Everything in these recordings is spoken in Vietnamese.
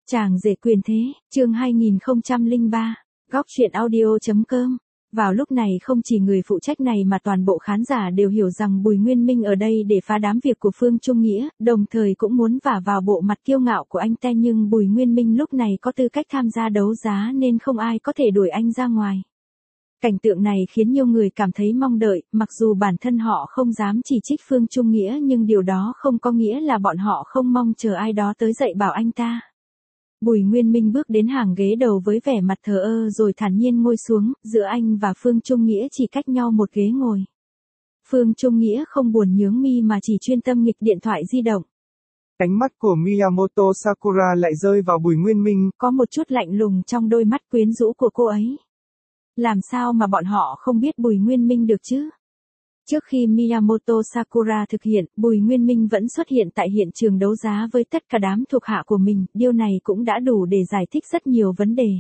Chàng rể quyền thế, chương 2003, góc truyện audio.com. Vào lúc này không chỉ người phụ trách này mà toàn bộ khán giả đều hiểu rằng Bùi Nguyên Minh ở đây để phá đám việc của Phương Trung Nghĩa, đồng thời cũng muốn vả vào bộ mặt kiêu ngạo của anh ta, nhưng Bùi Nguyên Minh lúc này có tư cách tham gia đấu giá nên không ai có thể đuổi anh ra ngoài. Cảnh tượng này khiến nhiều người cảm thấy mong đợi, mặc dù bản thân họ không dám chỉ trích Phương Trung Nghĩa nhưng điều đó không có nghĩa là bọn họ không mong chờ ai đó tới dạy bảo anh ta. Bùi Nguyên Minh bước đến hàng ghế đầu với vẻ mặt thờ ơ rồi thản nhiên ngồi xuống, giữa anh và Phương Trung Nghĩa chỉ cách nhau một ghế ngồi. Phương Trung Nghĩa không buồn nhướng mi mà chỉ chuyên tâm nghịch điện thoại di động. Ánh mắt của Miyamoto Sakura lại rơi vào Bùi Nguyên Minh, có một chút lạnh lùng trong đôi mắt quyến rũ của cô ấy. Làm sao mà bọn họ không biết Bùi Nguyên Minh được chứ? Trước khi Miyamoto Sakura thực hiện, Bùi Nguyên Minh vẫn xuất hiện tại hiện trường đấu giá với tất cả đám thuộc hạ của mình, điều này cũng đã đủ để giải thích rất nhiều vấn đề.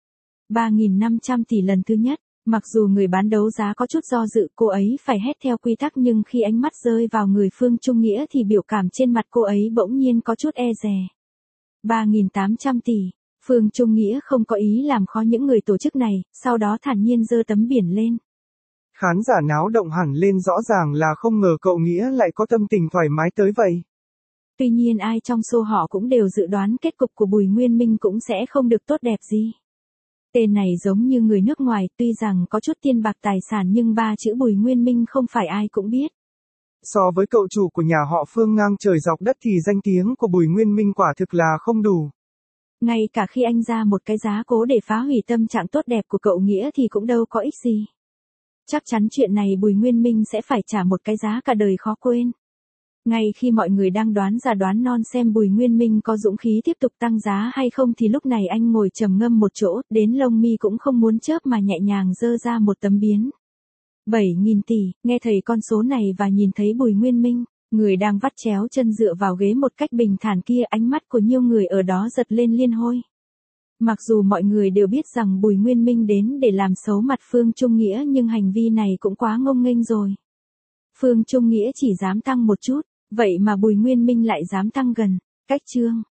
3.500 tỷ lần thứ nhất, mặc dù người bán đấu giá có chút do dự, cô ấy phải hét theo quy tắc, nhưng khi ánh mắt rơi vào người Phương Trung Nghĩa thì biểu cảm trên mặt cô ấy bỗng nhiên có chút e dè. 3.800 tỷ. Phương Trung Nghĩa không có ý làm khó những người tổ chức này, sau đó thản nhiên giơ tấm biển lên. Khán giả náo động hẳn lên, rõ ràng là không ngờ cậu Nghĩa lại có tâm tình thoải mái tới vậy. Tuy nhiên ai trong số họ cũng đều dự đoán kết cục của Bùi Nguyên Minh cũng sẽ không được tốt đẹp gì. Tên này giống như người nước ngoài, tuy rằng có chút tiền bạc tài sản nhưng ba chữ Bùi Nguyên Minh không phải ai cũng biết. So với cậu chủ của nhà họ Phương ngang trời dọc đất thì danh tiếng của Bùi Nguyên Minh quả thực là không đủ. Ngay cả khi anh ra một cái giá cố để phá hủy tâm trạng tốt đẹp của cậu Nghĩa thì cũng đâu có ích gì. Chắc chắn chuyện này Bùi Nguyên Minh sẽ phải trả một cái giá cả đời khó quên. Ngay khi mọi người đang đoán già đoán non xem Bùi Nguyên Minh có dũng khí tiếp tục tăng giá hay không thì lúc này anh ngồi trầm ngâm một chỗ, đến lông mi cũng không muốn chớp mà nhẹ nhàng giơ ra một tấm biến. 7.000 tỷ, nghe thấy con số này và nhìn thấy Bùi Nguyên Minh, người đang vắt chéo chân dựa vào ghế một cách bình thản kia, ánh mắt của nhiều người ở đó giật lên liên hồi. Mặc dù mọi người đều biết rằng Bùi Nguyên Minh đến để làm xấu mặt Phương Trung Nghĩa nhưng hành vi này cũng quá ngông nghênh rồi. Phương Trung Nghĩa chỉ dám tăng một chút, vậy mà Bùi Nguyên Minh lại dám tăng gần, cách chương.